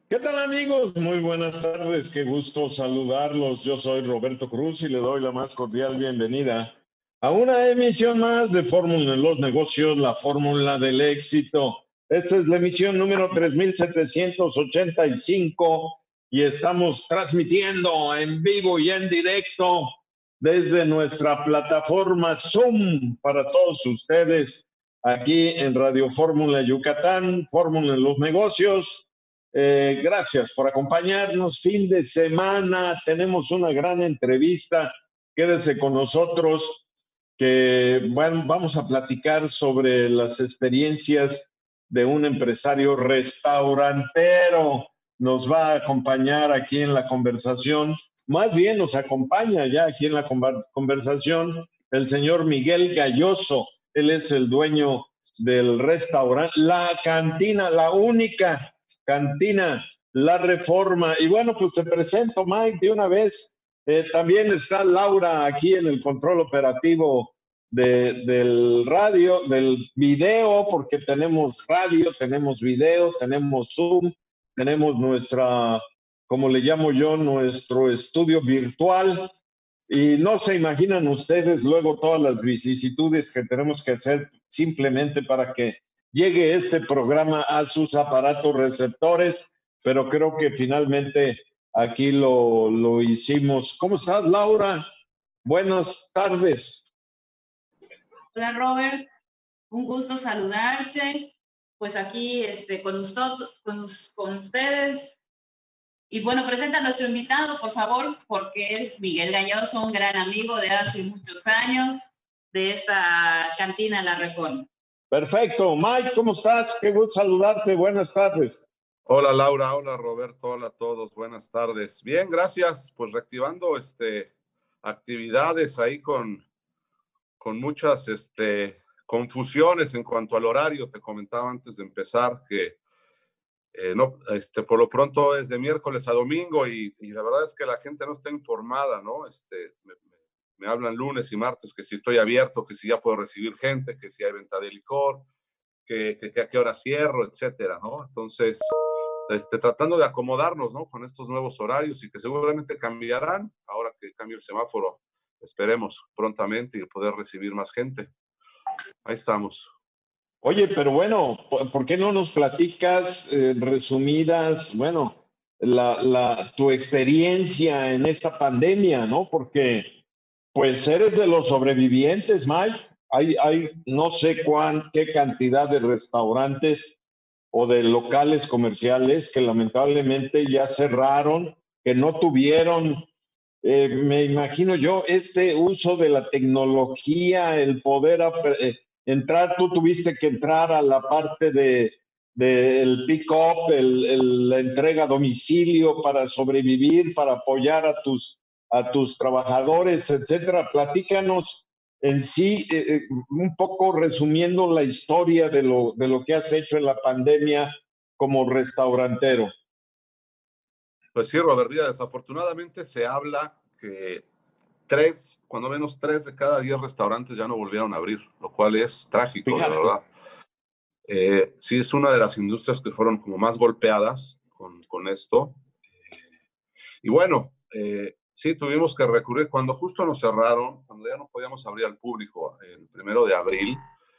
¿Qué tal, amigos? Muy buenas tardes, qué gusto saludarlos. Yo soy Roberto Cruz y le doy la más cordial bienvenida a una emisión más de Fórmula en los Negocios, la fórmula del éxito. Esta es la emisión número 3785 y estamos transmitiendo en vivo y en directo desde nuestra plataforma Zoom para todos ustedes aquí en Radio Fórmula Yucatán, Fórmula en los Negocios. Gracias por acompañarnos. Fin de semana, tenemos una gran entrevista. Quédese con nosotros, que bueno, vamos a platicar sobre las experiencias de un empresario restaurantero. Nos va a acompañar aquí en la conversación, más bien nos acompaña ya aquí en la conversación el señor Miguel Galloso. Él es el dueño del restaurante La Cantina, la única cantina La Reforma. Y bueno, pues te presento, Mike, de una vez. También está Laura aquí en el control operativo del radio, del video, porque tenemos radio, tenemos video, tenemos Zoom, tenemos nuestra, como le llamo yo, nuestro estudio virtual. Y no se imaginan ustedes luego todas las vicisitudes que tenemos que hacer simplemente para que llegue este programa a sus aparatos receptores, pero creo que finalmente aquí lo hicimos. ¿Cómo estás, Laura? Buenas tardes. Hola, Robert. Un gusto saludarte. Pues aquí con ustedes. Y bueno, presenta a nuestro invitado, por favor, porque es Miguel Galloso, un gran amigo de hace muchos años de esta cantina La Reforma. Perfecto. Mike, ¿cómo estás? Qué gusto saludarte. Buenas tardes. Hola, Laura. Hola, Roberto. Hola a todos. Buenas tardes. Bien, gracias. Pues reactivando actividades ahí con muchas confusiones en cuanto al horario. Te comentaba antes de empezar que no, por lo pronto es de miércoles a domingo y la verdad es que la gente no está informada, ¿no? Me hablan lunes y martes que si estoy abierto, que si ya puedo recibir gente, que si hay venta de licor, que a qué hora cierro, etcétera, ¿no? Entonces, tratando de acomodarnos, ¿no? Con estos nuevos horarios y que seguramente cambiarán ahora que cambie el semáforo. Esperemos prontamente y poder recibir más gente. Ahí estamos. Oye, pero bueno, ¿por qué no nos platicas resumidas, bueno, tu experiencia en esta pandemia, ¿no? Porque, pues, eres de los sobrevivientes, Mike. Hay no sé qué cantidad de restaurantes o de locales comerciales que lamentablemente ya cerraron, que no tuvieron, me imagino yo, este uso de la tecnología, el poder entrar. Tú tuviste que entrar a la parte del pick-up, la entrega a domicilio para sobrevivir, para apoyar a tus trabajadores, etcétera. Platícanos en sí, un poco resumiendo la historia de lo que has hecho en la pandemia como restaurantero. Pues sí, Robert, desafortunadamente se habla que cuando menos 3 de cada 10 restaurantes ya no volvieron a abrir, lo cual es trágico, Fíjate. de verdad. Sí, es una de las industrias que fueron como más golpeadas con esto. Y bueno, sí, tuvimos que recurrir cuando justo nos cerraron, cuando ya no podíamos abrir al público el 1 de abril.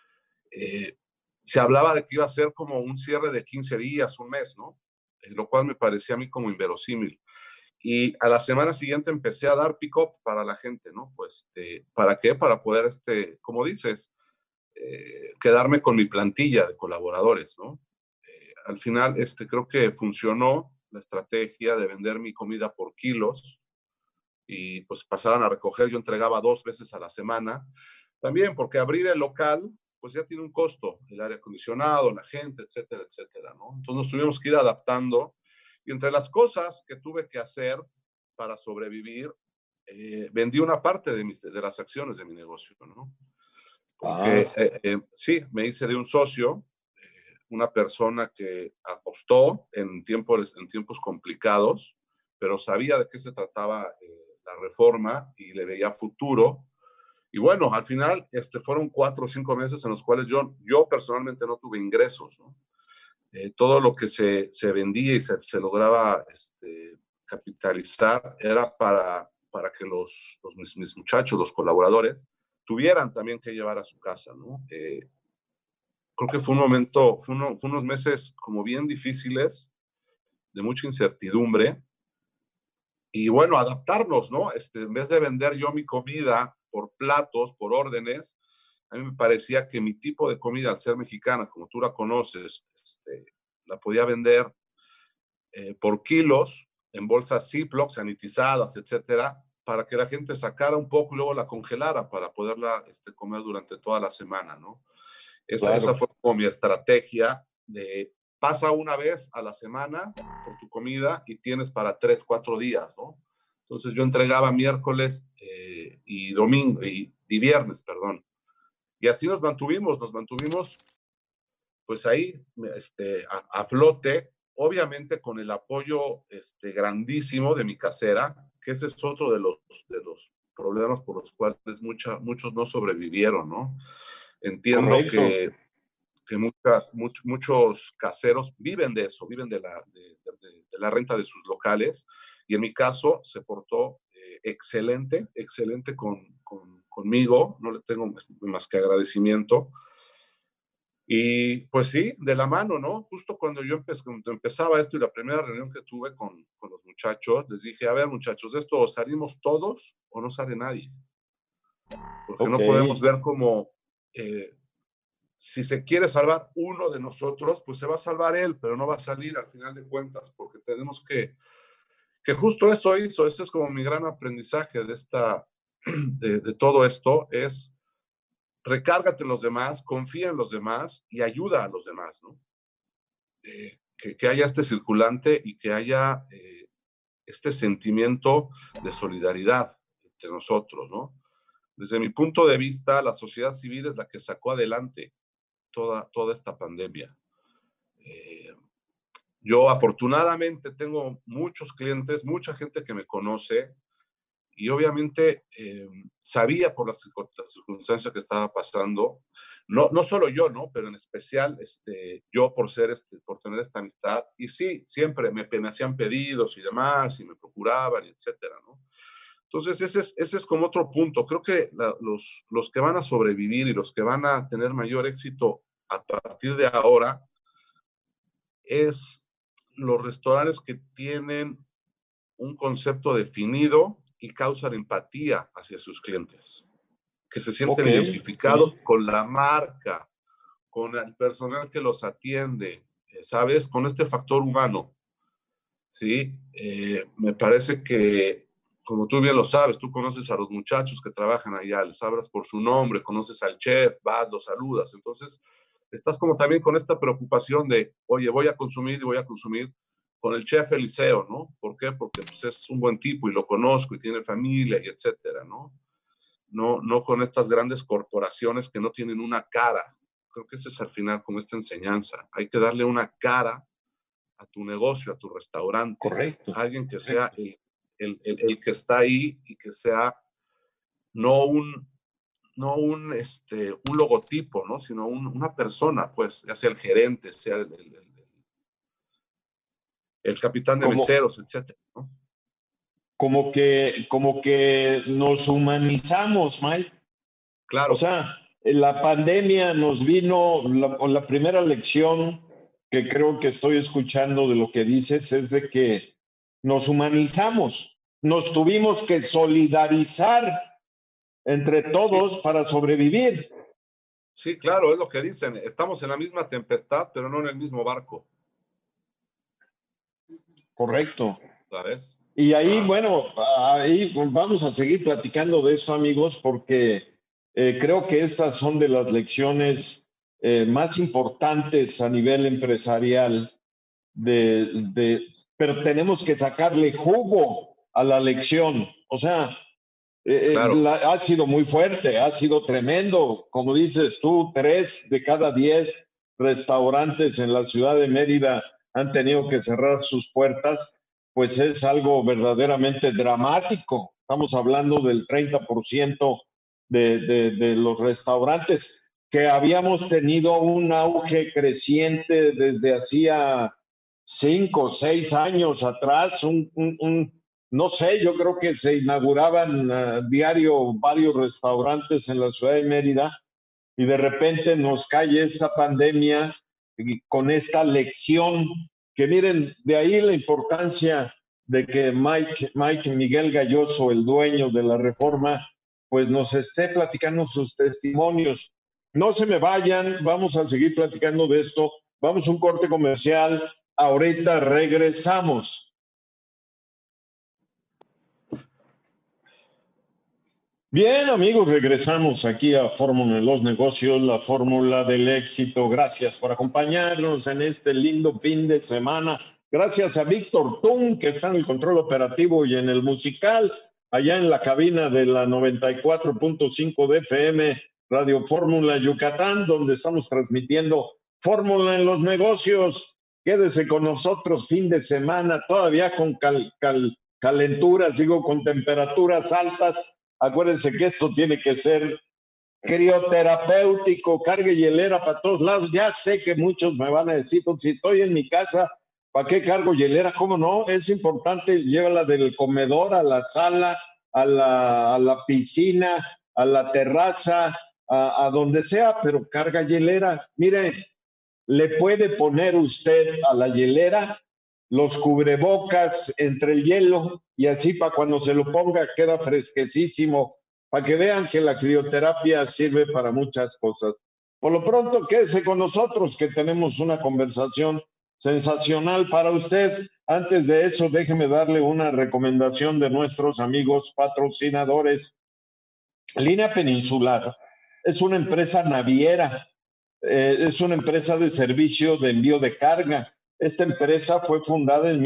Se hablaba de que iba a ser como un cierre de 15 días, un mes, ¿no? Lo cual me parecía a mí como inverosímil. Y a la semana siguiente empecé a dar pick-up para la gente, ¿no? Pues, ¿para qué? Para poder, como dices, quedarme con mi plantilla de colaboradores, ¿no? Al final, creo que funcionó la estrategia de vender mi comida por kilos y pues pasaran a recoger. Yo entregaba 2 veces a la semana. También porque abrir el local, pues ya tiene un costo, el aire acondicionado, la gente, etcétera, etcétera, ¿no? Entonces nos tuvimos que ir adaptando. Y entre las cosas que tuve que hacer para sobrevivir, vendí una parte de las acciones de mi negocio, ¿no? Porque sí, me hice de un socio, una persona que apostó en tiempos complicados, pero sabía de qué se trataba la reforma y le veía futuro. Y bueno, al final fueron 4 o 5 meses en los cuales yo personalmente no tuve ingresos, ¿no? todo lo que se vendía y se lograba capitalizar era para que mis muchachos, los colaboradores, tuvieran también que llevar a su casa, ¿no? Creo que fue un momento, fue unos meses como bien difíciles, de mucha incertidumbre, y bueno, adaptarnos, ¿no? En vez de vender yo mi comida por platos, por órdenes, a mí me parecía que mi tipo de comida, al ser mexicana, como tú la conoces, la podía vender por kilos, en bolsas Ziploc, sanitizadas, etcétera, para que la gente sacara un poco y luego la congelara para poderla comer durante toda la semana, ¿no? Esa fue como mi estrategia de pasa una vez a la semana por tu comida y tienes para 3, 4 días, ¿no? Entonces yo entregaba miércoles y domingo y viernes, perdón. Y así nos mantuvimos pues ahí a flote, obviamente con el apoyo grandísimo de mi casera, que ese es otro de los problemas por los cuales muchos no sobrevivieron, ¿no? Entiendo que muchos caseros viven de eso, viven de la renta de sus locales, y en mi caso se portó excelente conmigo, no le tengo más que agradecimiento. Y pues sí, de la mano, ¿no? Justo cuando cuando empezaba esto y la primera reunión que tuve con los muchachos, les dije, a ver muchachos, de esto o salimos todos o no sale nadie. Porque no podemos ver como si se quiere salvar uno de nosotros, pues se va a salvar él, pero no va a salir al final de cuentas, porque tenemos que justo eso hizo, ese es como mi gran aprendizaje de todo esto, es recárgate en los demás, confía en los demás y ayuda a los demás, ¿no? Que haya este circulante y que haya este sentimiento de solidaridad entre nosotros, ¿no? Desde mi punto de vista, la sociedad civil es la que sacó adelante toda esta pandemia. Yo afortunadamente tengo muchos clientes, mucha gente que me conoce, y obviamente sabía por las circunstancias que estaba pasando, no solo yo, ¿no? Pero en especial yo por tener esta amistad, y sí, siempre me hacían pedidos y demás, y me procuraban, etcétera, ¿no? Entonces ese es como otro punto. Creo que los que van a sobrevivir y los que van a tener mayor éxito a partir de ahora es los restaurantes que tienen un concepto definido y causan empatía hacia sus clientes, que se sienten identificados con la marca, con el personal que los atiende, ¿sabes? Con este factor humano, ¿sí? Me parece que, como tú bien lo sabes, tú conoces a los muchachos que trabajan allá, les hablas por su nombre, conoces al chef, vas, los saludas, entonces estás como también con esta preocupación de, oye, voy a consumir con el chef Eliseo, ¿no? ¿Por qué? Porque pues, es un buen tipo y lo conozco y tiene familia y etcétera, ¿no? No con estas grandes corporaciones que no tienen una cara. Creo que ese es al final como esta enseñanza. Hay que darle una cara a tu negocio, a tu restaurante. Correcto. Alguien que sea el que está ahí y que sea no un logotipo, ¿no? Sino una persona, pues, ya sea el gerente, sea el capitán de meseros, etcétera, ¿no? Como que nos humanizamos, Mike. Claro. O sea, la pandemia nos vino, la primera lección que creo que estoy escuchando de lo que dices es de que nos humanizamos, nos tuvimos que solidarizar entre todos para sobrevivir. Sí, claro, es lo que dicen. Estamos en la misma tempestad, pero no en el mismo barco. Correcto. ¿Sabes? Y ahí, bueno, ahí vamos a seguir platicando de esto, amigos, porque creo que estas son de las lecciones más importantes a nivel empresarial, pero tenemos que sacarle jugo a la lección. O sea, claro. ha sido muy fuerte, ha sido tremendo. Como dices tú, 3 de cada 10 restaurantes en la ciudad de Mérida han tenido que cerrar sus puertas, pues es algo verdaderamente dramático. Estamos hablando del 30% de los restaurantes. que habíamos tenido un auge creciente desde hacía 5 o 6 años atrás, no sé, yo creo que se inauguraban diario varios restaurantes en la ciudad de Mérida y de repente nos cae esta pandemia con esta lección que miren, de ahí la importancia de que Mike Miguel Galloso, el dueño de la Reforma, pues nos esté platicando sus testimonios. No se me vayan, vamos a seguir platicando de esto. Vamos a un corte comercial. Ahorita regresamos. Bien, amigos, regresamos aquí a Fórmula de los Negocios, la fórmula del éxito. Gracias por acompañarnos en este lindo fin de semana. Gracias a Víctor Tun, que está en el control operativo y en el musical, allá en la cabina de la 94.5 de FM, Radio Fórmula Yucatán, donde estamos transmitiendo Fórmula en los Negocios. Quédese con nosotros fin de semana, todavía con calenturas, digo, con temperaturas altas. Acuérdense que esto tiene que ser crioterapéutico, carga hielera para todos lados. Ya sé que muchos me van a decir, pues si estoy en mi casa, ¿para qué cargo hielera? ¿Cómo no? Es importante, llévala del comedor a la sala, a la piscina, a la terraza, a donde sea, pero carga hielera. Mire, le puede poner usted a la hielera los cubrebocas entre el hielo y así para cuando se lo ponga queda fresquecísimo, para que vean que la crioterapia sirve para muchas cosas. Por lo pronto, quédese con nosotros que tenemos una conversación sensacional para usted. Antes de eso, déjeme darle una recomendación de nuestros amigos patrocinadores. Línea Peninsular es una empresa naviera, es una empresa de servicio de envío de carga. Esta empresa fue fundada en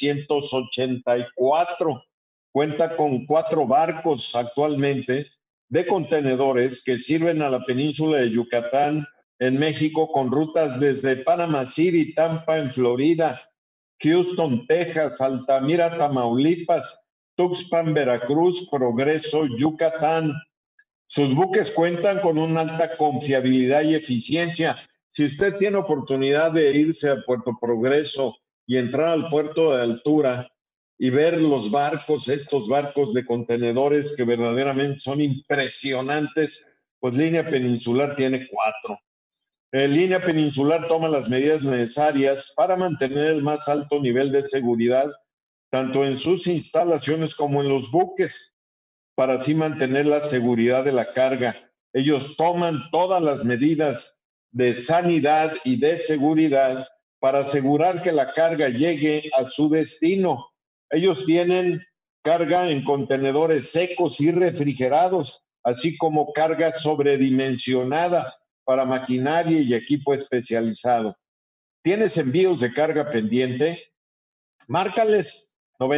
1984. Cuenta con 4 barcos actualmente de contenedores que sirven a la península de Yucatán en México con rutas desde Panama City, Tampa en Florida, Houston, Texas, Altamira, Tamaulipas, Tuxpan, Veracruz, Progreso, Yucatán. Sus buques cuentan con una alta confiabilidad y eficiencia. Si usted tiene oportunidad de irse a Puerto Progreso y entrar al puerto de altura y ver los barcos, estos barcos de contenedores que verdaderamente son impresionantes, pues Línea Peninsular tiene 4. Línea Peninsular toma las medidas necesarias para mantener el más alto nivel de seguridad, tanto en sus instalaciones como en los buques, para así mantener la seguridad de la carga. Ellos toman todas las medidas de sanidad y de seguridad para asegurar que la carga llegue a su destino. Ellos tienen carga en contenedores secos y refrigerados, así como carga sobredimensionada para maquinaria y equipo especializado. ¿Tienes envíos de carga pendiente? Márcales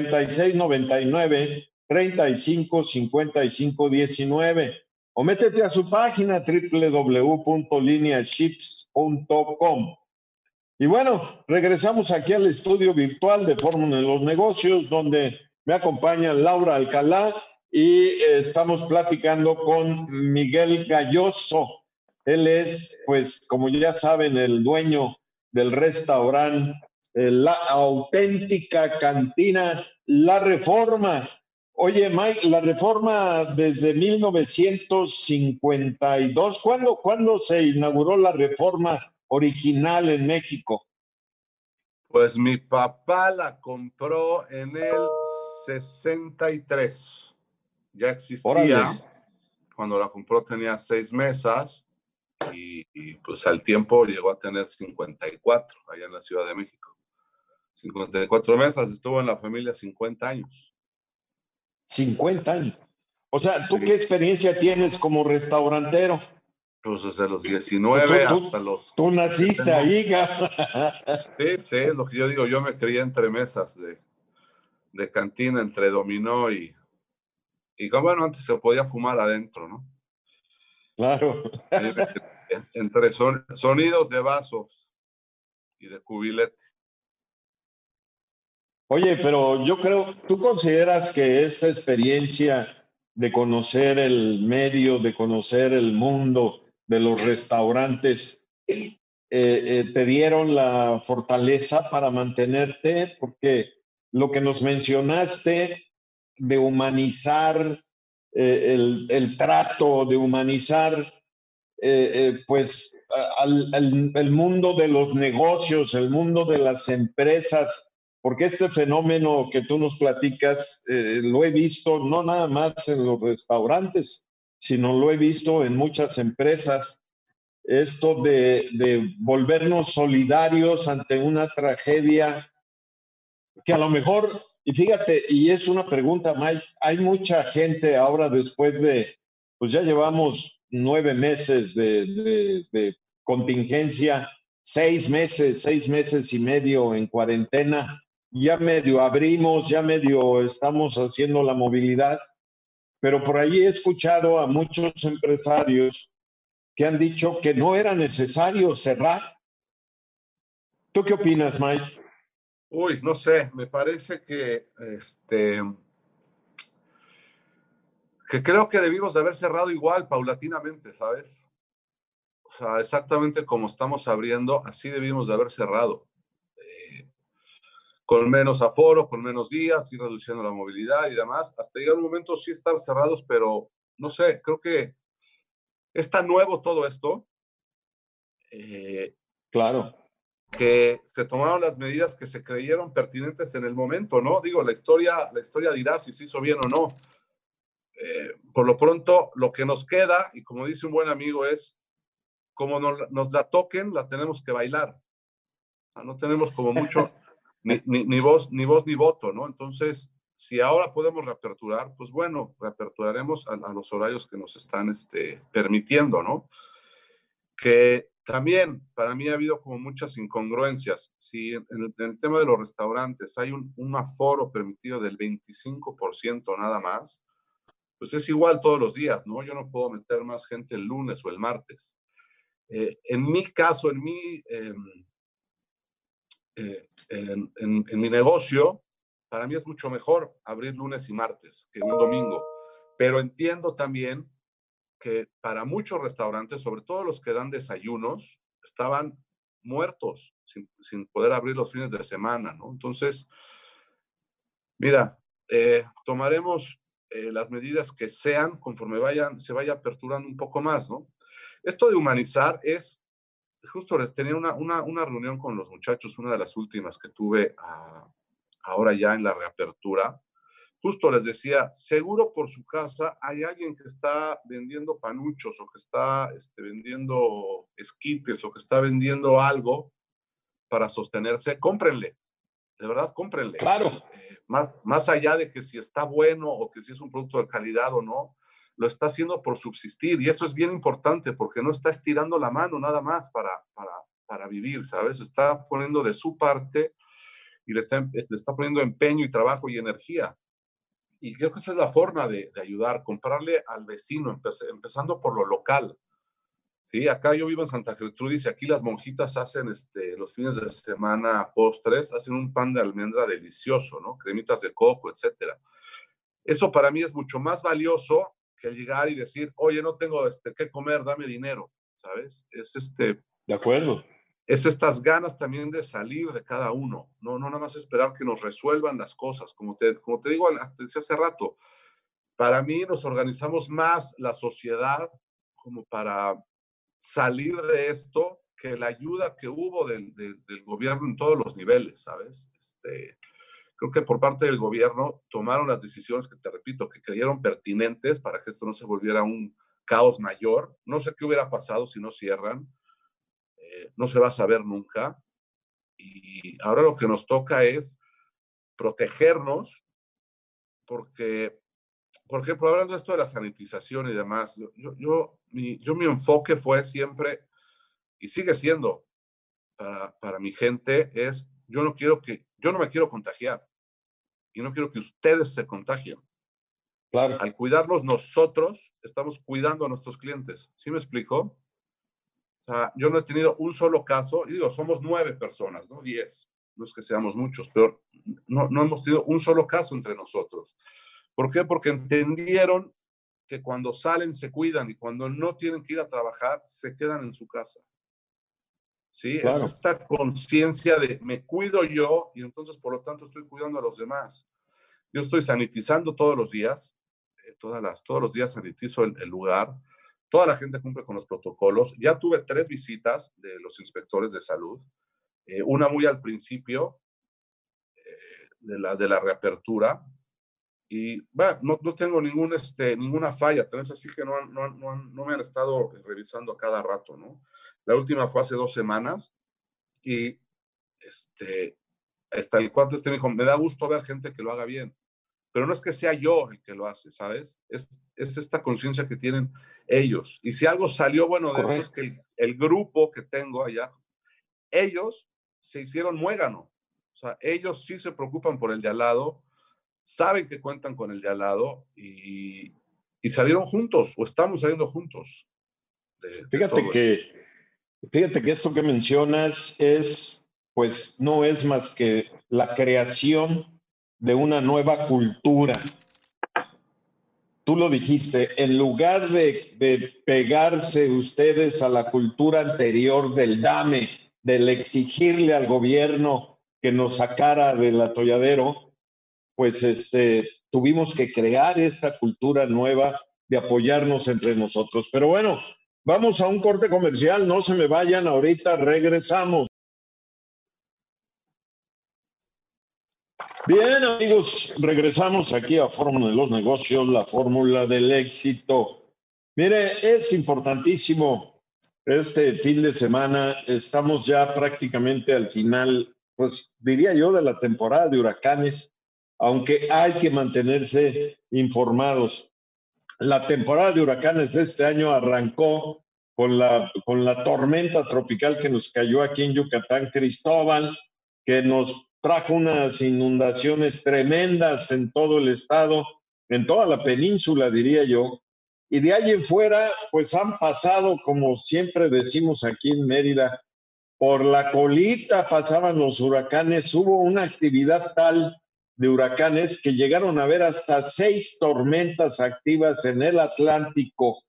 9699 35 55 19 o métete a su página www.lineaships.com. Y bueno, regresamos aquí al estudio virtual de Fórmula en los Negocios, donde me acompaña Laura Alcalá y estamos platicando con Miguel Galloso. Él es, pues, como ya saben, el dueño del restaurante La Auténtica Cantina La Reforma. Oye, Mike, La Reforma desde 1952. ¿Cuándo se inauguró la Reforma original en México? Pues mi papá la compró en el 63. Ya existía. Órale. Cuando la compró tenía 6 mesas y pues al tiempo llegó a tener 54 allá en la Ciudad de México. 54 mesas, estuvo en la familia 50 años. 50 años. O sea, ¿tú Sí. qué experiencia tienes como restaurantero? Pues desde los 19 hasta los... Tú naciste ahí, Sí, es lo que yo digo. Yo me crié entre mesas de cantina, entre dominó y bueno, antes se podía fumar adentro, ¿no? Claro. Entre sonidos de vasos y de cubilete. Oye, pero yo creo, ¿tú consideras que esta experiencia de conocer el medio, de conocer el mundo, de los restaurantes, ¿te dieron la fortaleza para mantenerte? Porque lo que nos mencionaste de humanizar el trato, de humanizar pues el mundo de los negocios, el mundo de las empresas, porque este fenómeno que tú nos platicas lo he visto no nada más en los restaurantes, sino lo he visto en muchas empresas, esto de volvernos solidarios ante una tragedia que a lo mejor, y fíjate, y es una pregunta, Mike, hay mucha gente ahora después de, pues ya llevamos 9 meses de contingencia, 6 meses y medio en cuarentena, ya medio abrimos, ya medio estamos haciendo la movilidad, pero por ahí he escuchado a muchos empresarios que han dicho que no era necesario cerrar. ¿Tú qué opinas, Mike? Uy, no sé, me parece que creo que debimos de haber cerrado igual, paulatinamente, ¿sabes? O sea, exactamente como estamos abriendo, así debimos de haber cerrado. Con menos aforo, con menos días, ir reduciendo la movilidad y demás. Hasta llegar un momento sí estar cerrados, pero no sé, creo que es tan nuevo todo esto. Claro. Que se tomaron las medidas que se creyeron pertinentes en el momento, ¿no? Digo, la historia dirá si se hizo bien o no. Por lo pronto, lo que nos queda, y como dice un buen amigo, es como nos la toquen, la tenemos que bailar. O sea, no tenemos como mucho ni voz ni voto, ¿no? Entonces, si ahora podemos reaperturar, pues bueno, reaperturaremos a los horarios que nos están permitiendo, ¿no? Que también para mí ha habido como muchas incongruencias. Si en el tema de los restaurantes hay un aforo permitido del 25% nada más, pues es igual todos los días, ¿no? Yo no puedo meter más gente el lunes o el martes. En mi caso, en mi negocio, para mí es mucho mejor abrir lunes y martes que un domingo. Pero entiendo también que para muchos restaurantes, sobre todo los que dan desayunos, estaban muertos sin poder abrir los fines de semana, ¿no? Entonces, mira, tomaremos las medidas que sean conforme se vaya aperturando un poco más, ¿no? Esto de humanizar es, justo les tenía una reunión con los muchachos, una de las últimas que tuve ahora ya en la reapertura. Justo les decía, seguro por su casa hay alguien que está vendiendo panuchos o que está vendiendo esquites o que está vendiendo algo para sostenerse. Cómprenle, de verdad, cómprenle. Claro. Más allá de que si está bueno o que si es un producto de calidad o no, lo está haciendo por subsistir y eso es bien importante porque no está estirando la mano nada más para vivir, ¿sabes? Está poniendo de su parte y le está poniendo empeño y trabajo y energía. Y creo que esa es la forma de ayudar, comprarle al vecino, empezando por lo local. Sí, acá yo vivo en Santa Gertrudis y aquí las monjitas hacen los fines de semana postres, hacen un pan de almendra delicioso, ¿no? Cremitas de coco, etcétera. Eso para mí es mucho más valioso que el llegar y decir, oye, no tengo qué comer, dame dinero, ¿sabes? De acuerdo. Es estas ganas también de salir de cada uno, no nada más esperar que nos resuelvan las cosas. Como te digo hasta hace rato, para mí nos organizamos más la sociedad como para salir de esto que la ayuda que hubo del gobierno en todos los niveles, ¿sabes? Creo que por parte del gobierno tomaron las decisiones que, te repito, que creyeron pertinentes para que esto no se volviera un caos mayor. No sé qué hubiera pasado si no cierran. No se va a saber nunca. Y ahora lo que nos toca es protegernos porque, por ejemplo, hablando de esto de la sanitización y demás, mi enfoque fue siempre, y sigue siendo para mi gente, es yo no me quiero contagiar y no quiero que ustedes se contagien. Claro. Al cuidarnos nosotros, estamos cuidando a nuestros clientes. ¿Sí me explico? O sea, yo no he tenido un solo caso, y digo, somos 9 personas, ¿no? 10. No es que seamos muchos, pero no hemos tenido un solo caso entre nosotros. ¿Por qué? Porque entendieron que cuando salen se cuidan y cuando no tienen que ir a trabajar se quedan en su casa. ¿Sí? Claro. Es esta conciencia de me cuido yo y entonces por lo tanto estoy cuidando a los demás. Yo estoy sanitizando todos los días, todos los días sanitizo el lugar, toda la gente cumple con los protocolos. Ya tuve 3 visitas de los inspectores de salud, una muy al principio de la reapertura, y bueno, no tengo ninguna falla, tal vez así que no me han estado revisando a cada rato, ¿no? La última fue hace 2 semanas y hasta el cuate me dijo, me da gusto ver gente que lo haga bien, pero no es que sea yo el que lo hace, ¿sabes? Es esta conciencia que tienen ellos. Y si algo salió bueno de Correcto. esto es que el grupo que tengo allá, ellos se hicieron muégano. O sea, ellos sí se preocupan por el de al lado, saben que cuentan con el de al lado y salieron juntos o estamos saliendo juntos. Fíjate que esto que mencionas pues no es más que la creación de una nueva cultura. Tú lo dijiste, en lugar de pegarse ustedes a la cultura anterior del dame, del exigirle al gobierno que nos sacara del atolladero, pues tuvimos que crear esta cultura nueva de apoyarnos entre nosotros. Pero bueno, vamos a un corte comercial, no se me vayan, ahorita regresamos. Bien, amigos, regresamos aquí a Fórmula de los Negocios, la fórmula del éxito. Mire, es importantísimo este fin de semana, estamos ya prácticamente al final, pues diría yo, de la temporada de huracanes, aunque hay que mantenerse informados. La temporada de huracanes de este año arrancó con la tormenta tropical que nos cayó aquí en Yucatán, Cristóbal, que nos trajo unas inundaciones tremendas en todo el estado, en toda la península, diría yo. Y de ahí en fuera, pues han pasado, como siempre decimos aquí en Mérida, por la colita pasaban los huracanes. Hubo una actividad tal de huracanes que llegaron a haber hasta 6 tormentas activas en el Atlántico,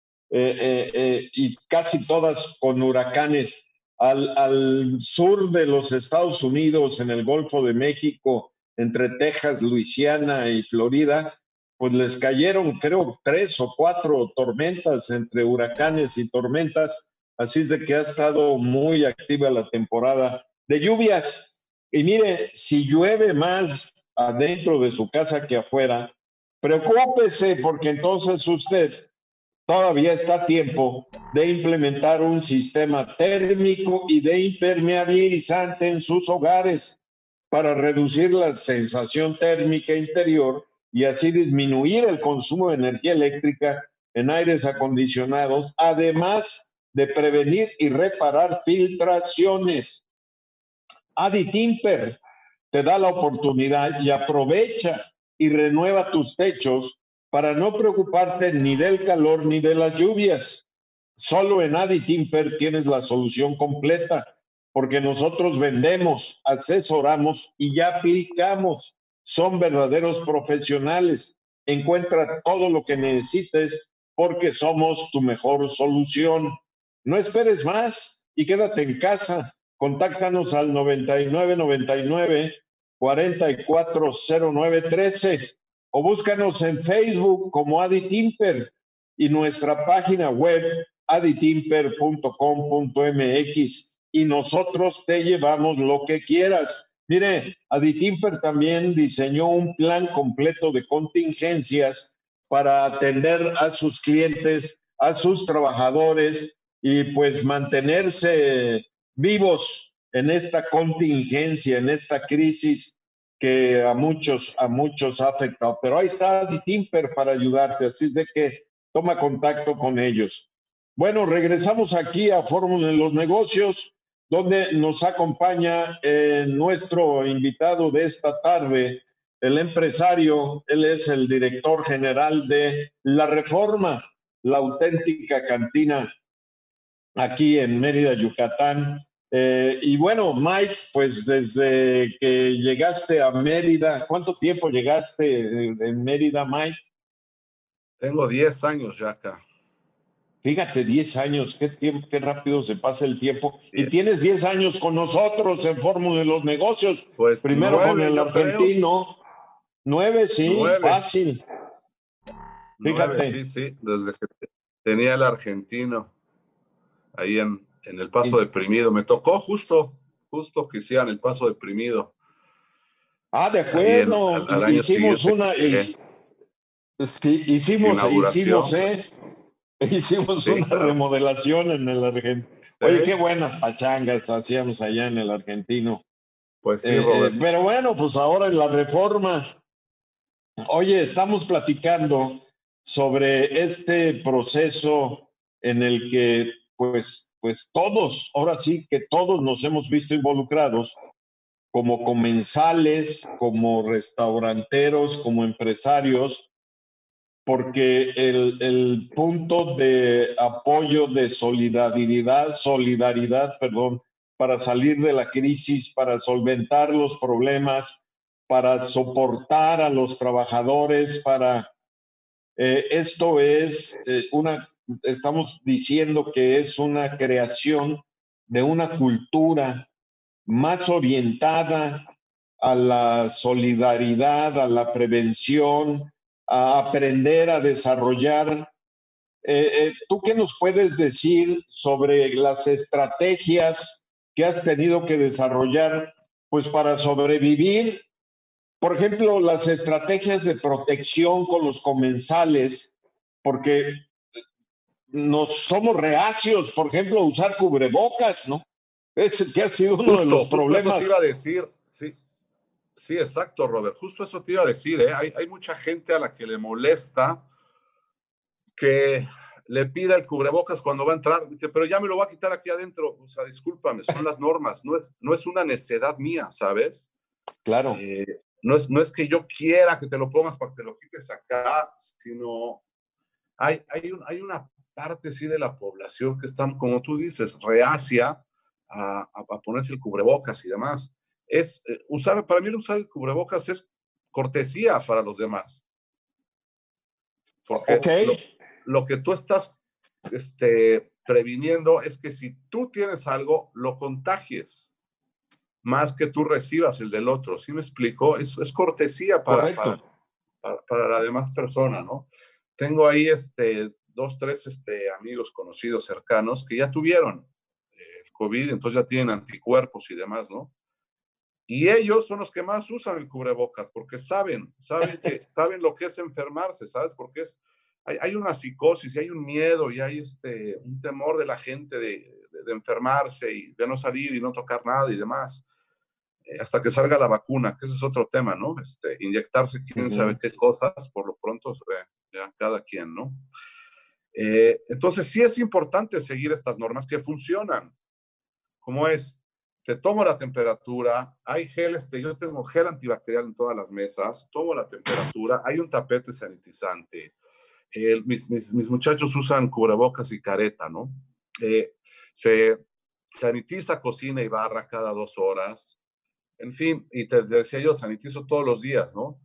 y casi todas con huracanes. Al sur de los Estados Unidos, en el Golfo de México, entre Texas, Luisiana y Florida, pues les cayeron, creo, 3 o 4 tormentas entre huracanes y tormentas. Así es de que ha estado muy activa la temporada de lluvias. Y mire, si llueve más adentro de su casa que afuera, preocúpese, porque entonces usted todavía está a tiempo de implementar un sistema térmico y de impermeabilizante en sus hogares para reducir la sensación térmica interior y así disminuir el consumo de energía eléctrica en aires acondicionados, además de prevenir y reparar filtraciones. Aditimper te da la oportunidad y aprovecha y renueva tus techos para no preocuparte ni del calor ni de las lluvias. Solo en Aditimper tienes la solución completa, porque nosotros vendemos, asesoramos y ya aplicamos. Son verdaderos profesionales. Encuentra todo lo que necesites porque somos tu mejor solución. No esperes más y quédate en casa. Contáctanos al 9999-440913 o búscanos en Facebook como Aditimper y nuestra página web aditimper.com.mx, y nosotros te llevamos lo que quieras. Mire, Aditimper también diseñó un plan completo de contingencias para atender a sus clientes, a sus trabajadores y pues mantenerse vivos en esta contingencia, en esta crisis que a muchos ha afectado. Pero ahí está Aditimper para ayudarte, así es de que toma contacto con ellos. Bueno, regresamos aquí a Fórmula de los Negocios, donde nos acompaña nuestro invitado de esta tarde, el empresario. Él es el director general de La Reforma, la auténtica cantina aquí en Mérida, Yucatán. Y bueno, Mike, pues desde que llegaste a Mérida, ¿cuánto tiempo llegaste en Mérida, Mike? Tengo 10 años ya acá. Fíjate, 10 años, qué tiempo, qué rápido se pasa el tiempo. Y 10. tienes 10 años con nosotros en Fórmula de los Negocios. Pues Primero con 9, el yo creo. argentino. 9, sí, 9. fácil. 9, Fíjate. sí, desde que tenía el argentino ahí en el Paso Deprimido. Me tocó justo que hicieran el Paso Deprimido. De Ahí acuerdo. al año Hicimos siguiente que una, llegué. sí, Su hicimos inauguración. hicimos Sí, una claro. remodelación en el argentino. Oye, qué Sí, buenas pachangas hacíamos allá en el argentino. pues sí, Robert. Pero bueno, pues ahora en la reforma, oye, estamos platicando sobre este proceso en el que, pues todos, ahora sí que todos nos hemos visto involucrados como comensales, como restauranteros, como empresarios, porque el punto de apoyo, de solidaridad, perdón, para salir de la crisis, para solventar los problemas, para soportar a los trabajadores, esto es estamos diciendo que es una creación de una cultura más orientada a la solidaridad, a la prevención, a aprender a desarrollar. ¿Tú qué nos puedes decir sobre las estrategias que has tenido que desarrollar pues para sobrevivir? Por ejemplo, las estrategias de protección con los comensales, porque nos somos reacios, por ejemplo, a usar cubrebocas, ¿no? Es que ha sido uno de los Justo eso te iba problemas. a decir. Sí, sí, exacto, Robert. Justo eso te iba a decir, ¿eh? Hay mucha gente a la que le molesta que le pida el cubrebocas cuando va a entrar. Dice, pero ya me lo va a quitar aquí adentro. O sea, discúlpame, son las normas. No es una necedad mía, ¿sabes? Claro. No es que yo quiera que te lo pongas para que te lo quites acá, sino hay una parte, sí, de la población que están, como tú dices, reacia a ponerse el cubrebocas y demás. Para mí usar el cubrebocas es cortesía para los demás. Porque Ok. lo que tú estás previniendo es que si tú tienes algo, lo contagies, más que tú recibas el del otro. ¿Sí me explico? Es cortesía Correcto. para la demás persona, ¿no? Tengo ahí 2, 3 amigos conocidos cercanos que ya tuvieron el COVID, entonces ya tienen anticuerpos y demás, ¿no? Y ellos son los que más usan el cubrebocas porque saben lo que es enfermarse, ¿sabes? Porque hay una psicosis y hay un miedo y hay un temor de la gente de enfermarse y de no salir y no tocar nada y demás. Hasta que salga la vacuna, que ese es otro tema, ¿no? Inyectarse quién sabe qué cosas, por lo pronto, ya cada quien, ¿no? Entonces sí es importante seguir estas normas que funcionan, como es, te tomo la temperatura, hay gel, yo tengo gel antibacterial en todas las mesas, tomo la temperatura, hay un tapete sanitizante, mis muchachos usan cubrebocas y careta, ¿no? Se sanitiza cocina y barra cada 2 horas, en fin, y te decía yo, sanitizo todos los días, ¿no?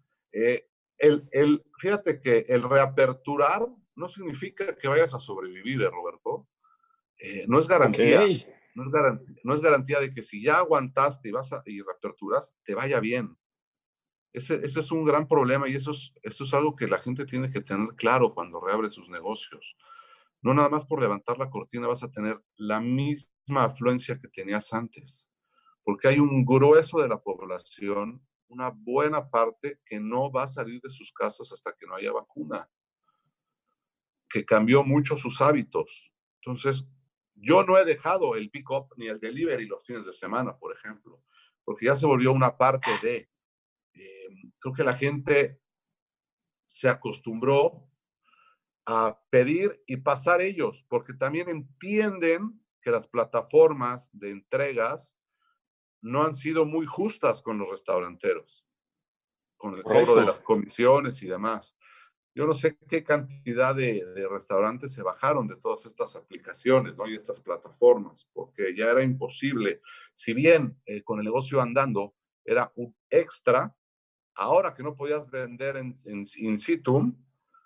Fíjate que el reaperturar no significa que vayas a sobrevivir, Roberto. No es Ok. garantía. No es garantía de que si ya aguantaste y reaperturas, te vaya bien. Ese es un gran problema y eso es algo que la gente tiene que tener claro cuando reabre sus negocios. No nada más por levantar la cortina vas a tener la misma afluencia que tenías antes, porque hay un grueso de la población, una buena parte, que no va a salir de sus casas hasta que no haya vacuna, que cambió mucho sus hábitos. Entonces, yo no he dejado el pick-up ni el delivery los fines de semana, por ejemplo, porque ya se volvió una parte de... creo que la gente se acostumbró a pedir y pasar ellos, porque también entienden que las plataformas de entregas no han sido muy justas con los restauranteros, con el cobro de Correcto. las comisiones y demás. Yo no sé qué cantidad de restaurantes se bajaron de todas estas aplicaciones, ¿no? Y estas plataformas, porque ya era imposible. Si bien con el negocio andando era un extra, ahora que no podías vender in situ,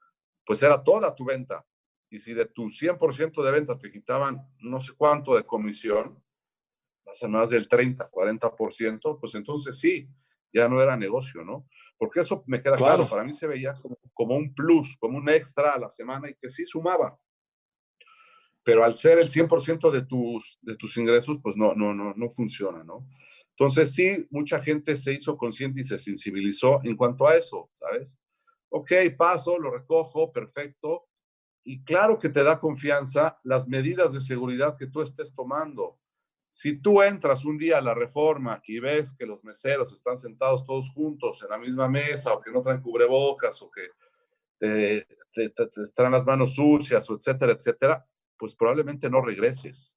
pues era toda tu venta. Y si de tu 100% de venta te quitaban no sé cuánto de comisión, más del 30, 40%, pues entonces sí, ya no era negocio, ¿no? Porque eso me queda claro, para mí se veía como un plus, como un extra a la semana y que sí sumaba. Pero al ser el 100% de tus ingresos, pues no funciona, ¿no? Entonces sí, mucha gente se hizo consciente y se sensibilizó en cuanto a eso, ¿sabes? Ok, paso, lo recojo, perfecto. Y claro que te da confianza las medidas de seguridad que tú estés tomando. Si tú entras un día a la Reforma y ves que los meseros están sentados todos juntos en la misma mesa o que no traen cubrebocas o que te están las manos sucias o etcétera, etcétera, pues probablemente no regreses.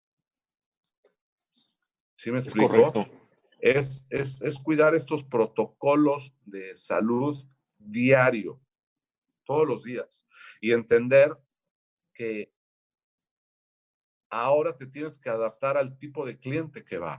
¿Sí me explico? Correcto. Es cuidar estos protocolos de salud diario, todos los días, y entender que ahora te tienes que adaptar al tipo de cliente que va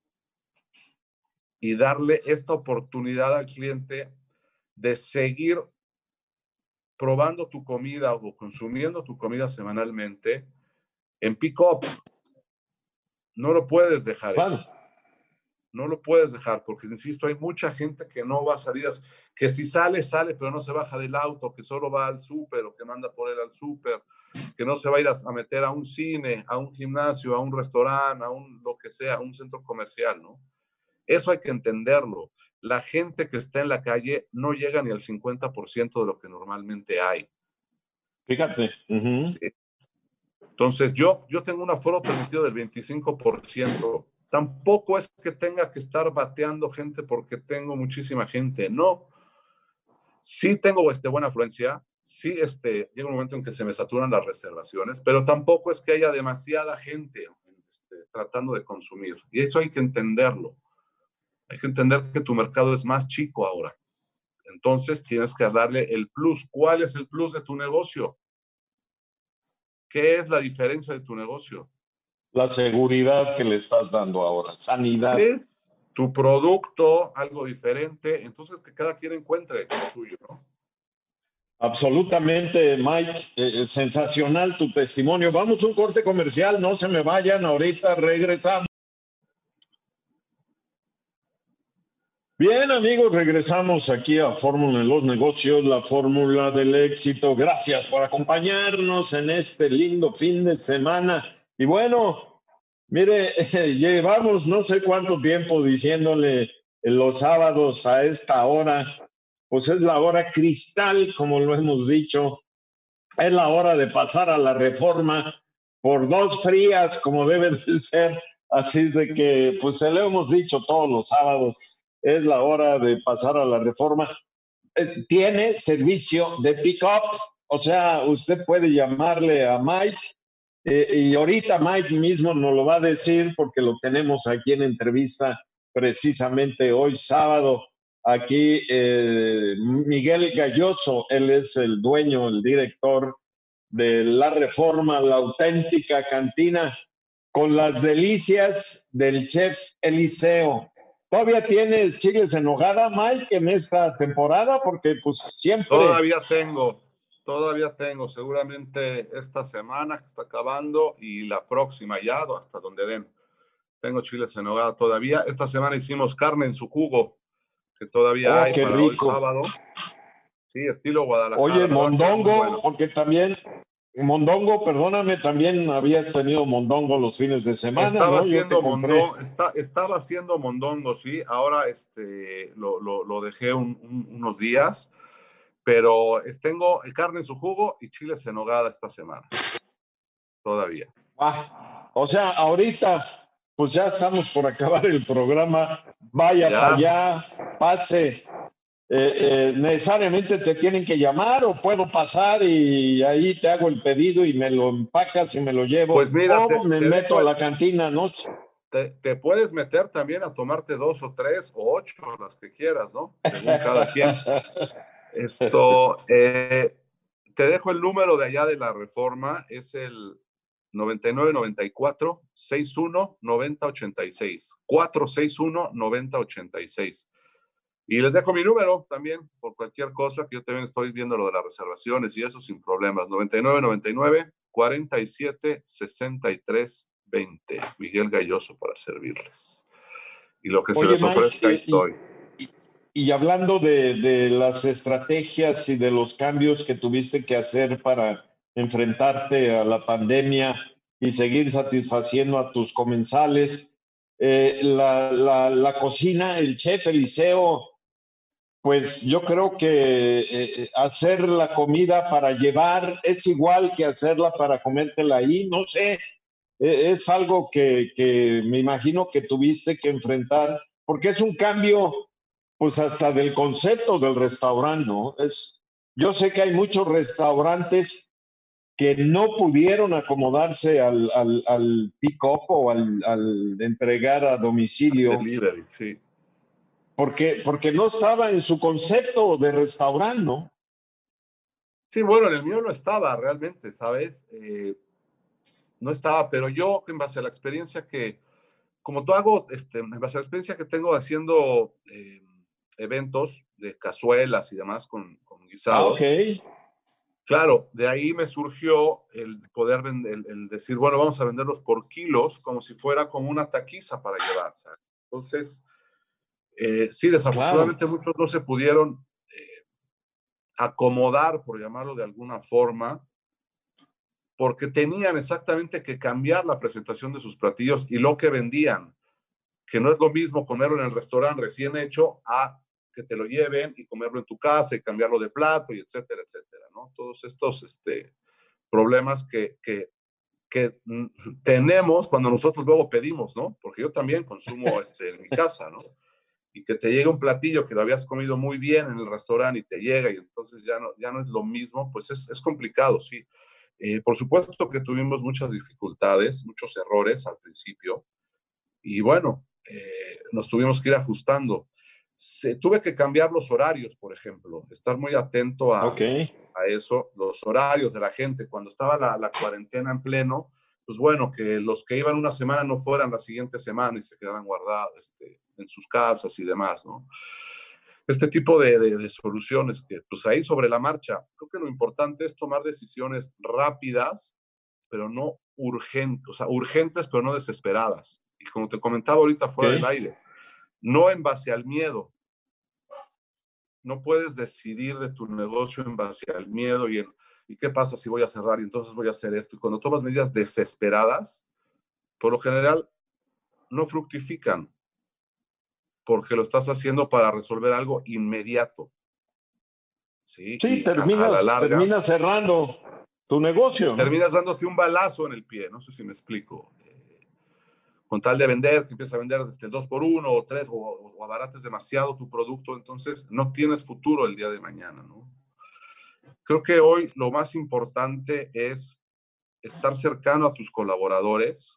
y darle esta oportunidad al cliente de seguir probando tu comida o consumiendo tu comida semanalmente en pick-up. No lo puedes dejar eso. No lo puedes dejar porque, insisto, hay mucha gente que no va a salir, que si sale, pero no se baja del auto, que solo va al súper o que manda por él al súper, que no se va a ir a meter a un cine, a un gimnasio, a un restaurante, a un lo que sea, a un centro comercial, ¿no? Eso hay que entenderlo. La gente que está en la calle no llega ni al 50% de lo que normalmente hay. Fíjate. Sí. Entonces, yo tengo un aforo permitido del 25%. Tampoco es que tenga que estar bateando gente porque tengo muchísima gente. No. Sí tengo buena afluencia. Sí llega un momento en que se me saturan las reservaciones, pero tampoco es que haya demasiada gente tratando de consumir. Y eso hay que entenderlo. Hay que entender que tu mercado es más chico ahora. Entonces, tienes que darle el plus. ¿Cuál es el plus de tu negocio? ¿Qué es la diferencia de tu negocio? La seguridad que le estás dando ahora, sanidad. Sí, tu producto, algo diferente, entonces que cada quien encuentre lo suyo, ¿no? Absolutamente, Mike, sensacional tu testimonio. Vamos a un corte comercial, no se me vayan, ahorita regresamos. Bien, amigos, regresamos aquí a Fórmula en los Negocios, la fórmula del éxito. Gracias por acompañarnos en este lindo fin de semana. Y bueno, mire, llevamos no sé cuánto tiempo diciéndole los sábados a esta hora, pues es la hora cristal, como lo hemos dicho, es la hora de pasar a la Reforma por dos frías, como debe de ser. Así es de que, pues se lo hemos dicho todos los sábados, es la hora de pasar a la Reforma. Tiene servicio de pick-up, o sea, usted puede llamarle a Mike y ahorita Mike mismo nos lo va a decir porque lo tenemos aquí en entrevista precisamente hoy sábado. Aquí Miguel Galloso, él es el dueño, el director de La Reforma, la auténtica cantina con las delicias del chef Eliseo. ¿Todavía tienes chiles en nogada, Mike, en esta temporada? Porque pues siempre... Todavía tengo, seguramente esta semana que está acabando y la próxima ya, hasta donde den. Tengo chiles en nogada todavía. Esta semana hicimos carne en su jugo, que todavía hay qué para rico. hoy sábado. Sí, estilo Guadalajara. Oye, mondongo, bueno. Porque también... Mondongo, perdóname, también habías tenido mondongo los fines de semana, estaba ¿no? Haciendo mondongo, estaba haciendo mondongo, sí. Ahora lo dejé unos días, pero tengo carne en su jugo y chiles en nogada esta semana. Todavía. O sea, ahorita, pues ya estamos por acabar el programa. Vaya para allá, pase. ¿Necesariamente te tienen que llamar o puedo pasar y ahí te hago el pedido y me lo empacas y me lo llevo? Pues mira, o me meto a la cantina, ¿no? Te puedes meter también a tomarte 2 o 3 o 8, las que quieras, ¿no? Según cada quien. Te dejo el número de allá de la Reforma, es el 9994-61-9086. 461-9086. Y les dejo mi número también, por cualquier cosa, que yo también estoy viendo lo de las reservaciones y eso sin problemas. 9999-476320. Miguel Galloso para servirles. Y lo que se Oye, les ofrezca, ahí Mike, estoy. y hablando de las estrategias y de los cambios que tuviste que hacer para enfrentarte a la pandemia y seguir satisfaciendo a tus comensales, la cocina, el chef Eliseo, pues yo creo que hacer la comida para llevar es igual que hacerla para comértela ahí, no sé, es algo que me imagino que tuviste que enfrentar, porque es un cambio, pues hasta del concepto del restaurante, ¿no? Yo sé que hay muchos restaurantes que no pudieron acomodarse al pick-up o al entregar a domicilio, Delivery, sí. porque no estaba en su concepto de restaurante, ¿no? Sí, bueno, en el mío no estaba realmente, ¿sabes? No estaba, pero yo, en base a la experiencia como tú hago, en base a la experiencia que tengo haciendo eventos de cazuelas y demás con Ah, ok. guisados, claro, de ahí me surgió el poder el decir, bueno, vamos a venderlos por kilos, como si fuera como una taquiza para llevar, ¿sabes? Entonces, sí, Claro. desafortunadamente muchos no se pudieron acomodar, por llamarlo de alguna forma, porque tenían exactamente que cambiar la presentación de sus platillos y lo que vendían, que no es lo mismo comerlo en el restaurante recién hecho a que te lo lleven y comerlo en tu casa y cambiarlo de plato y etcétera, etcétera, ¿no? Todos estos problemas que tenemos cuando nosotros luego pedimos, ¿no? Porque yo también consumo en mi casa, ¿no? Y que te llegue un platillo que lo habías comido muy bien en el restaurante y te llega y entonces ya no es lo mismo, pues es complicado, sí. Por supuesto que tuvimos muchas dificultades, muchos errores al principio y bueno, nos tuvimos que ir ajustando. Tuve que cambiar los horarios, por ejemplo, estar muy atento Ok. a eso, los horarios de la gente. Cuando estaba la cuarentena en pleno, pues bueno, que los que iban una semana no fueran la siguiente semana y se quedaran guardados en sus casas y demás, ¿no? Este tipo de soluciones que pues ahí sobre la marcha, creo que lo importante es tomar decisiones rápidas, pero no urgentes, o sea, urgentes, pero no desesperadas. Y como te comentaba ahorita fuera del Ok. aire, no en base al miedo. No puedes decidir de tu negocio en base al miedo y qué pasa si voy a cerrar y entonces voy a hacer esto. Y cuando tomas medidas desesperadas, por lo general no fructifican porque lo estás haciendo para resolver algo inmediato. ¿Sí? Sí, Y a la larga terminas cerrando tu negocio, ¿no? terminas dándote un balazo en el pie. No sé si me explico. Con tal de vender, que empiezas a vender desde el 2x1 o 3 o abarates demasiado tu producto, entonces no tienes futuro el día de mañana, ¿no? Creo que hoy lo más importante es estar cercano a tus colaboradores,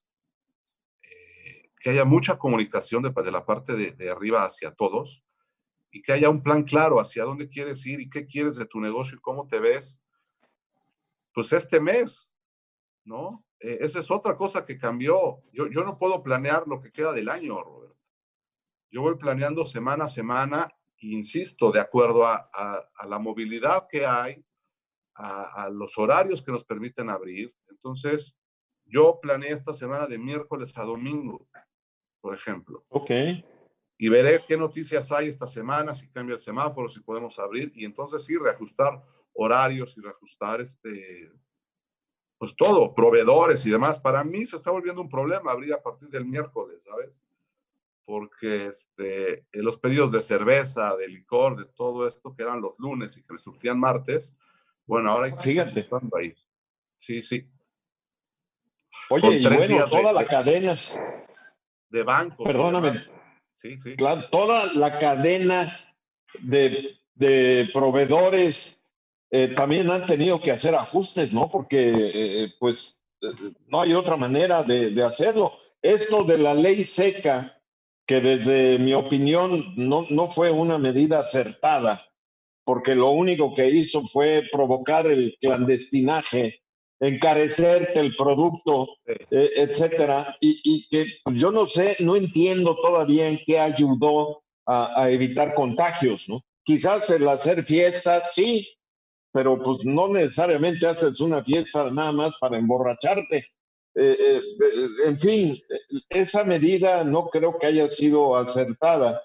que haya mucha comunicación de la parte de arriba hacia todos y que haya un plan claro hacia dónde quieres ir y qué quieres de tu negocio y cómo te ves, pues este mes, ¿no? Esa es otra cosa que cambió. Yo no puedo planear lo que queda del año, Robert. Yo voy planeando semana a semana, e insisto, de acuerdo a la movilidad que hay, a los horarios que nos permiten abrir. Entonces, yo planeé esta semana de miércoles a domingo, por ejemplo. Ok. Y veré qué noticias hay esta semana, si cambia el semáforo, si podemos abrir, y entonces sí, reajustar horarios y reajustar pues todo, proveedores y demás. Para mí se está volviendo un problema abrir a partir del miércoles, ¿sabes? Porque los pedidos de cerveza, de licor, de todo esto que eran los lunes y que me surtían martes, bueno, ahora hay que irse Fíjate. ajustando ahí. Sí, sí. Oye, Con y 3 días bueno, toda la cadena, de bancos y perdóname, demás. Sí, sí. claro, toda la cadena de proveedores también han tenido que hacer ajustes, ¿no? Porque pues no hay otra manera de hacerlo. Esto de la ley seca, que desde mi opinión no fue una medida acertada, porque lo único que hizo fue provocar el clandestinaje, encarecerte el producto, Sí. etcétera, y que pues, yo no sé, no entiendo todavía en qué ayudó a evitar contagios, ¿no? Quizás el hacer fiestas, sí, pero pues no necesariamente haces una fiesta nada más para emborracharte. En fin, esa medida no creo que haya sido acertada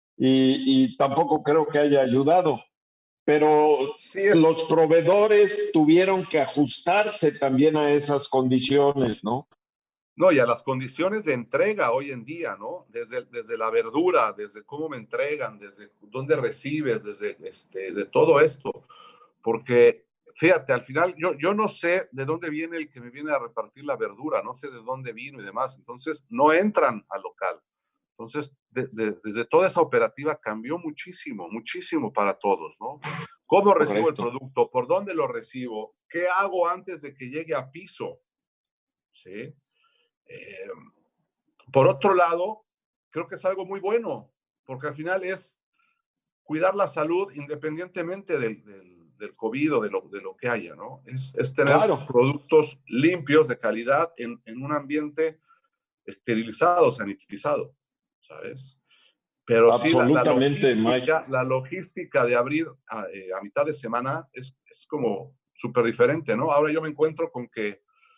y tampoco creo que haya ayudado, pero Sí es. los proveedores tuvieron que ajustarse también a esas condiciones, ¿no? No, y a las condiciones de entrega hoy en día, ¿no? Desde la verdura, desde cómo me entregan, desde dónde recibes, desde de todo esto. Porque, fíjate, al final yo no sé de dónde viene el que me viene a repartir la verdura, no sé de dónde vino y demás. Entonces, no entran al local. Entonces, desde toda esa operativa cambió muchísimo, muchísimo para todos, ¿no? ¿Cómo recibo el Correcto. producto? ¿Por dónde lo recibo? ¿Qué hago antes de que llegue a piso? ¿Sí? Eh, por otro lado, creo que es algo muy bueno, porque al final es cuidar la salud independientemente del COVID o de lo que haya, ¿no? Es tener Claro. productos limpios, de calidad, en un ambiente esterilizado, sanitizado, ¿sabes? Pero sí, Absolutamente, Mike. la logística de abrir a mitad de semana es como súper diferente, ¿no? Ahora yo me encuentro con que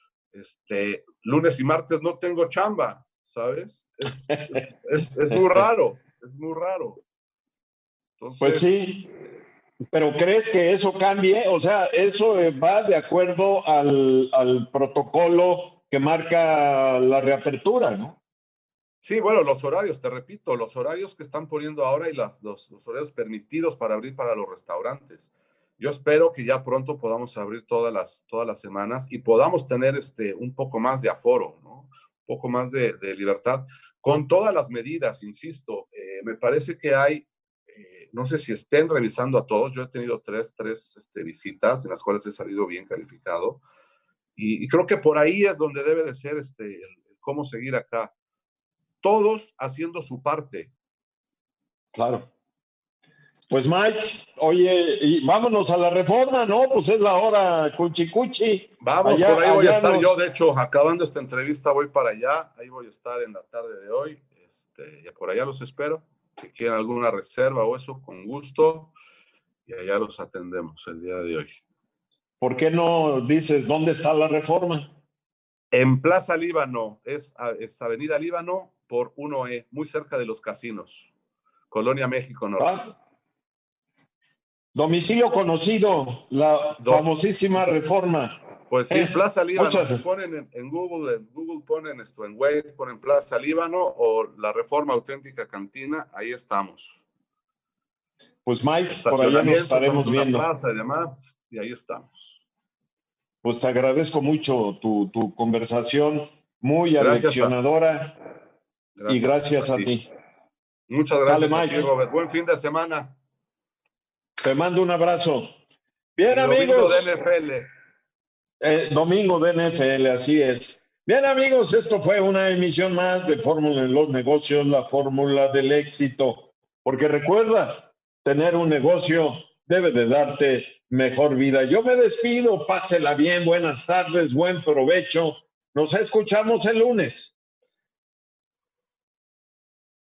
lunes y martes no tengo chamba, ¿sabes? Es muy raro, es muy raro. Entonces, pues sí, pero ¿crees que eso cambie? O sea, eso va de acuerdo al protocolo que marca la reapertura, ¿no? sí, bueno, los horarios, te repito, los horarios que están poniendo ahora y los horarios permitidos para abrir para los restaurantes. Yo espero que ya pronto podamos abrir todas las semanas y podamos tener un poco más de aforo, ¿no? Un poco más de libertad, con todas las medidas, insisto. Me parece que hay, no sé si estén revisando a todos, yo he tenido tres visitas en las cuales he salido bien calificado y creo que por ahí es donde debe de ser cómo seguir acá. Todos haciendo su parte. Claro. Pues Mike, oye, y vámonos a la Reforma, ¿no? Pues es la hora cuchi cuchi. Vamos, por ahí voy a estar yo, de hecho, acabando esta entrevista voy para allá, ahí voy a estar en la tarde de hoy, y por allá los espero, si quieren alguna reserva o eso, con gusto, y allá los atendemos el día de hoy. ¿Por qué no dices dónde está la Reforma? En Plaza Líbano, es Avenida Líbano por 1E, muy cerca de los casinos, Colonia México Norte. ¿Ah? Domicilio conocido, la famosísima Reforma. Pues sí, Plaza Líbano. Muchas... Si ponen en Google ponen en Waze, ponen Plaza Líbano o la Reforma Auténtica Cantina, ahí estamos. Pues Mike, por allá nos estaremos viendo. Plaza y demás, y ahí estamos. Pues te agradezco mucho tu conversación, muy aleccionadora. Y gracias a ti. Muchas gracias Dale, a ti, Robert. Buen fin de semana. Te mando un abrazo. Bien, amigos. Domingo de NFL. Domingo de NFL, así es. Bien, amigos, esto fue una emisión más de Fórmula en los Negocios, la fórmula del éxito. Porque recuerda, tener un negocio debe de darte mejor vida. Yo me despido, pásela bien, buenas tardes, buen provecho. Nos escuchamos el lunes.